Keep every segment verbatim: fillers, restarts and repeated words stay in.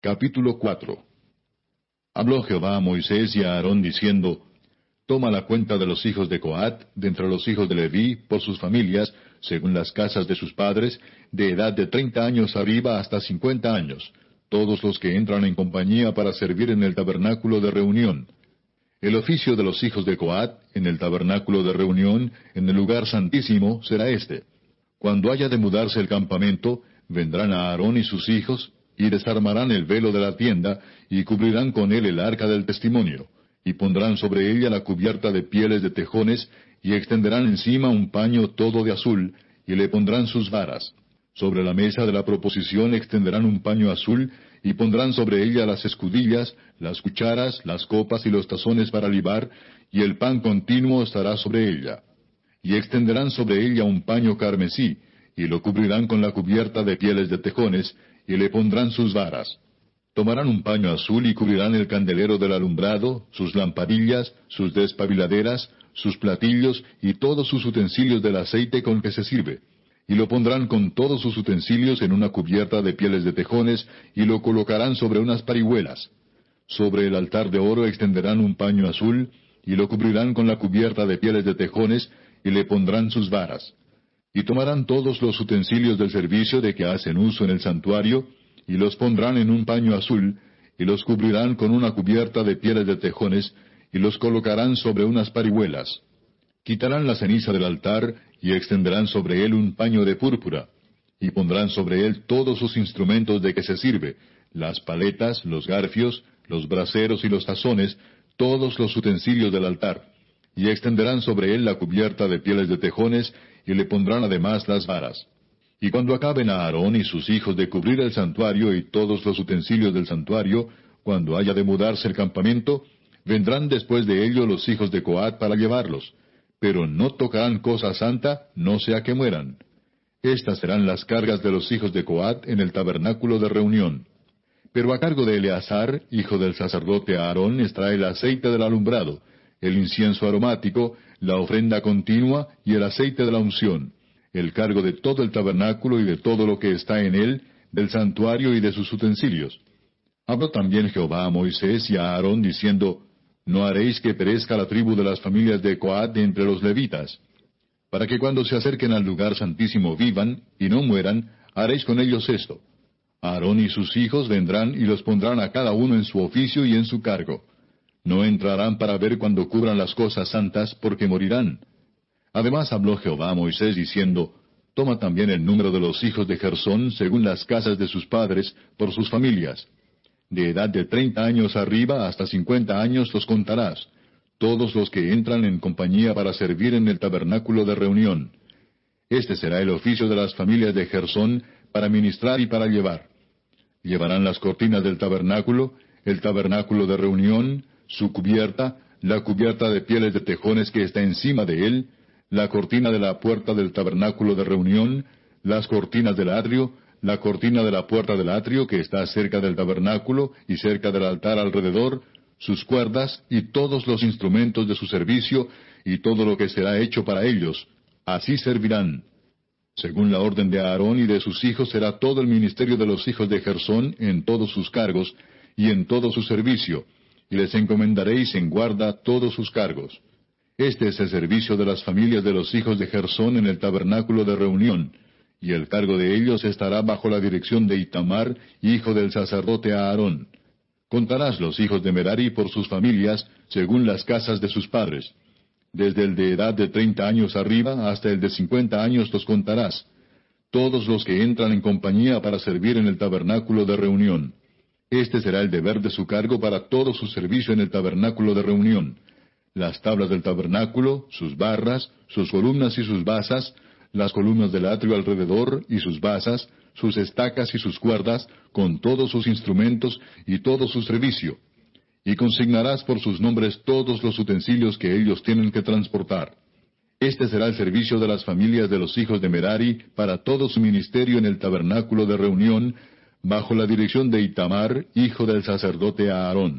Capítulo cuatro. Habló Jehová a Moisés y a Aarón diciendo, Toma la cuenta de los hijos de Coat, de entre los hijos de Leví, por sus familias, según las casas de sus padres, de edad de treinta años arriba hasta cincuenta años, todos los que entran en compañía para servir en el tabernáculo de reunión. El oficio de los hijos de Coat, en el tabernáculo de reunión, en el lugar santísimo, será este. Cuando haya de mudarse el campamento, vendrán a Aarón y sus hijos, y desarmarán el velo de la tienda, y cubrirán con él el arca del testimonio, y pondrán sobre ella la cubierta de pieles de tejones, y extenderán encima un paño todo de azul, y le pondrán sus varas. Sobre la mesa de la proposición extenderán un paño azul, y pondrán sobre ella las escudillas, las cucharas, las copas y los tazones para libar, y el pan continuo estará sobre ella. Y extenderán sobre ella un paño carmesí, y lo cubrirán con la cubierta de pieles de tejones, y le pondrán sus varas. Tomarán un paño azul y cubrirán el candelero del alumbrado, sus lampadillas, sus despabiladeras, sus platillos y todos sus utensilios del aceite con que se sirve. Y lo pondrán con todos sus utensilios en una cubierta de pieles de tejones, y lo colocarán sobre unas parihuelas. Sobre el altar de oro extenderán un paño azul, y lo cubrirán con la cubierta de pieles de tejones, y le pondrán sus varas. Y tomarán todos los utensilios del servicio de que hacen uso en el santuario, y los pondrán en un paño azul, y los cubrirán con una cubierta de pieles de tejones, y los colocarán sobre unas parihuelas. Quitarán la ceniza del altar, y extenderán sobre él un paño de púrpura, y pondrán sobre él todos sus instrumentos de que se sirve, las paletas, los garfios, los braseros y los tazones, todos los utensilios del altar, y extenderán sobre él la cubierta de pieles de tejones, y le pondrán además las varas. Y cuando acaben a Aarón y sus hijos de cubrir el santuario y todos los utensilios del santuario, cuando haya de mudarse el campamento, vendrán después de ello los hijos de Coat para llevarlos, pero no tocarán cosa santa, no sea que mueran. Estas serán las cargas de los hijos de Coat en el tabernáculo de reunión. Pero a cargo de Eleazar, hijo del sacerdote Aarón, estará el aceite del alumbrado, el incienso aromático, la ofrenda continua y el aceite de la unción, el cargo de todo el tabernáculo y de todo lo que está en él, del santuario y de sus utensilios. Habló también Jehová a Moisés y a Aarón diciendo, No haréis que perezca la tribu de las familias de Coat de entre los levitas, para que cuando se acerquen al lugar santísimo vivan, y no mueran, haréis con ellos esto. Aarón y sus hijos vendrán y los pondrán a cada uno en su oficio y en su cargo. No entrarán para ver cuando cubran las cosas santas, porque morirán. Además habló Jehová a Moisés diciendo, Toma también el número de los hijos de Gersón según las casas de sus padres, por sus familias. De edad de treinta años arriba hasta cincuenta años los contarás, todos los que entran en compañía para servir en el tabernáculo de reunión. Este será el oficio de las familias de Gersón para ministrar y para llevar. Llevarán las cortinas del tabernáculo, el tabernáculo de reunión, su cubierta, la cubierta de pieles de tejones que está encima de él, la cortina de la puerta del tabernáculo de reunión, las cortinas del atrio, la cortina de la puerta del atrio que está cerca del tabernáculo y cerca del altar alrededor, sus cuerdas y todos los instrumentos de su servicio y todo lo que será hecho para ellos. Así servirán. Según la orden de Aarón y de sus hijos será todo el ministerio de los hijos de Gersón en todos sus cargos y en todo su servicio, y les encomendaréis en guarda todos sus cargos. Este es el servicio de las familias de los hijos de Gersón en el tabernáculo de reunión, y el cargo de ellos estará bajo la dirección de Itamar, hijo del sacerdote Aarón. Contarás los hijos de Merari por sus familias, según las casas de sus padres. Desde el de edad de treinta años arriba hasta el de cincuenta años los contarás, todos los que entran en compañía para servir en el tabernáculo de reunión. Este será el deber de su cargo para todo su servicio en el tabernáculo de reunión. Las tablas del tabernáculo, sus barras, sus columnas y sus basas, las columnas del atrio alrededor y sus basas, sus estacas y sus cuerdas, con todos sus instrumentos y todo su servicio. Y consignarás por sus nombres todos los utensilios que ellos tienen que transportar. Este será el servicio de las familias de los hijos de Merari para todo su ministerio en el tabernáculo de reunión, bajo la dirección de Itamar, hijo del sacerdote Aarón.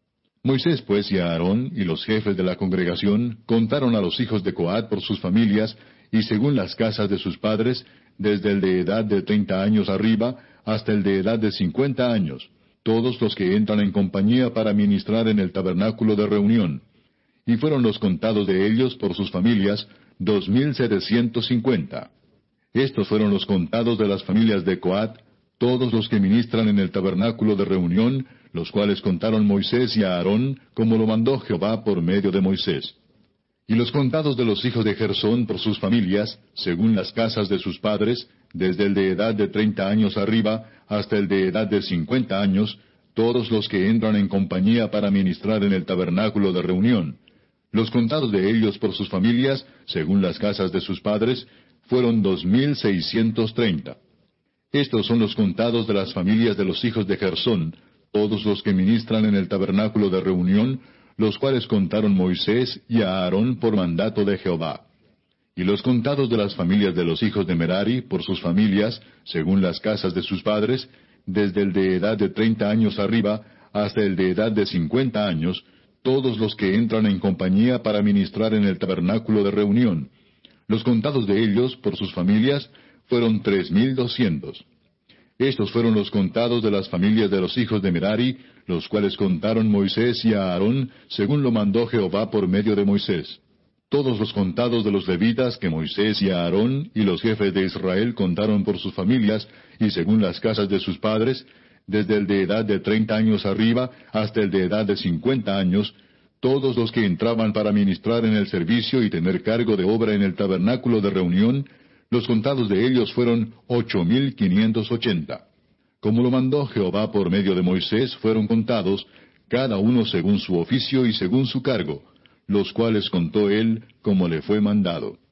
Moisés pues y Aarón y los jefes de la congregación contaron a los hijos de Coat por sus familias, y según las casas de sus padres, desde el de edad de treinta años arriba hasta el de edad de cincuenta años, todos los que entran en compañía para ministrar en el tabernáculo de reunión. Y fueron los contados de ellos por sus familias, dos mil setecientos cincuenta. Estos fueron los contados de las familias de Coat, todos los que ministran en el tabernáculo de reunión, los cuales contaron Moisés y Aarón, como lo mandó Jehová por medio de Moisés. Y los contados de los hijos de Gersón por sus familias, según las casas de sus padres, desde el de edad de treinta años arriba hasta el de edad de cincuenta años, todos los que entran en compañía para ministrar en el tabernáculo de reunión. Los contados de ellos por sus familias, según las casas de sus padres, fueron dos mil seiscientos treinta. Estos son los contados de las familias de los hijos de Gersón, todos los que ministran en el tabernáculo de reunión, los cuales contaron Moisés y Aarón por mandato de Jehová. Y los contados de las familias de los hijos de Merari por sus familias, según las casas de sus padres, desde el de edad de treinta años arriba hasta el de edad de cincuenta años, todos los que entran en compañía para ministrar en el tabernáculo de reunión. Los contados de ellos por sus familias fueron tres mil doscientos. Estos fueron los contados de las familias de los hijos de Merari, los cuales contaron Moisés y Aarón, según lo mandó Jehová por medio de Moisés. Todos los contados de los levitas que Moisés y Aarón y los jefes de Israel contaron por sus familias, y según las casas de sus padres, desde el de edad de treinta años arriba hasta el de edad de cincuenta años, todos los que entraban para ministrar en el servicio y tener cargo de obra en el tabernáculo de reunión, los contados de ellos fueron ocho mil quinientos ochenta. Como lo mandó Jehová por medio de Moisés, fueron contados, cada uno según su oficio y según su cargo, los cuales contó él como le fue mandado.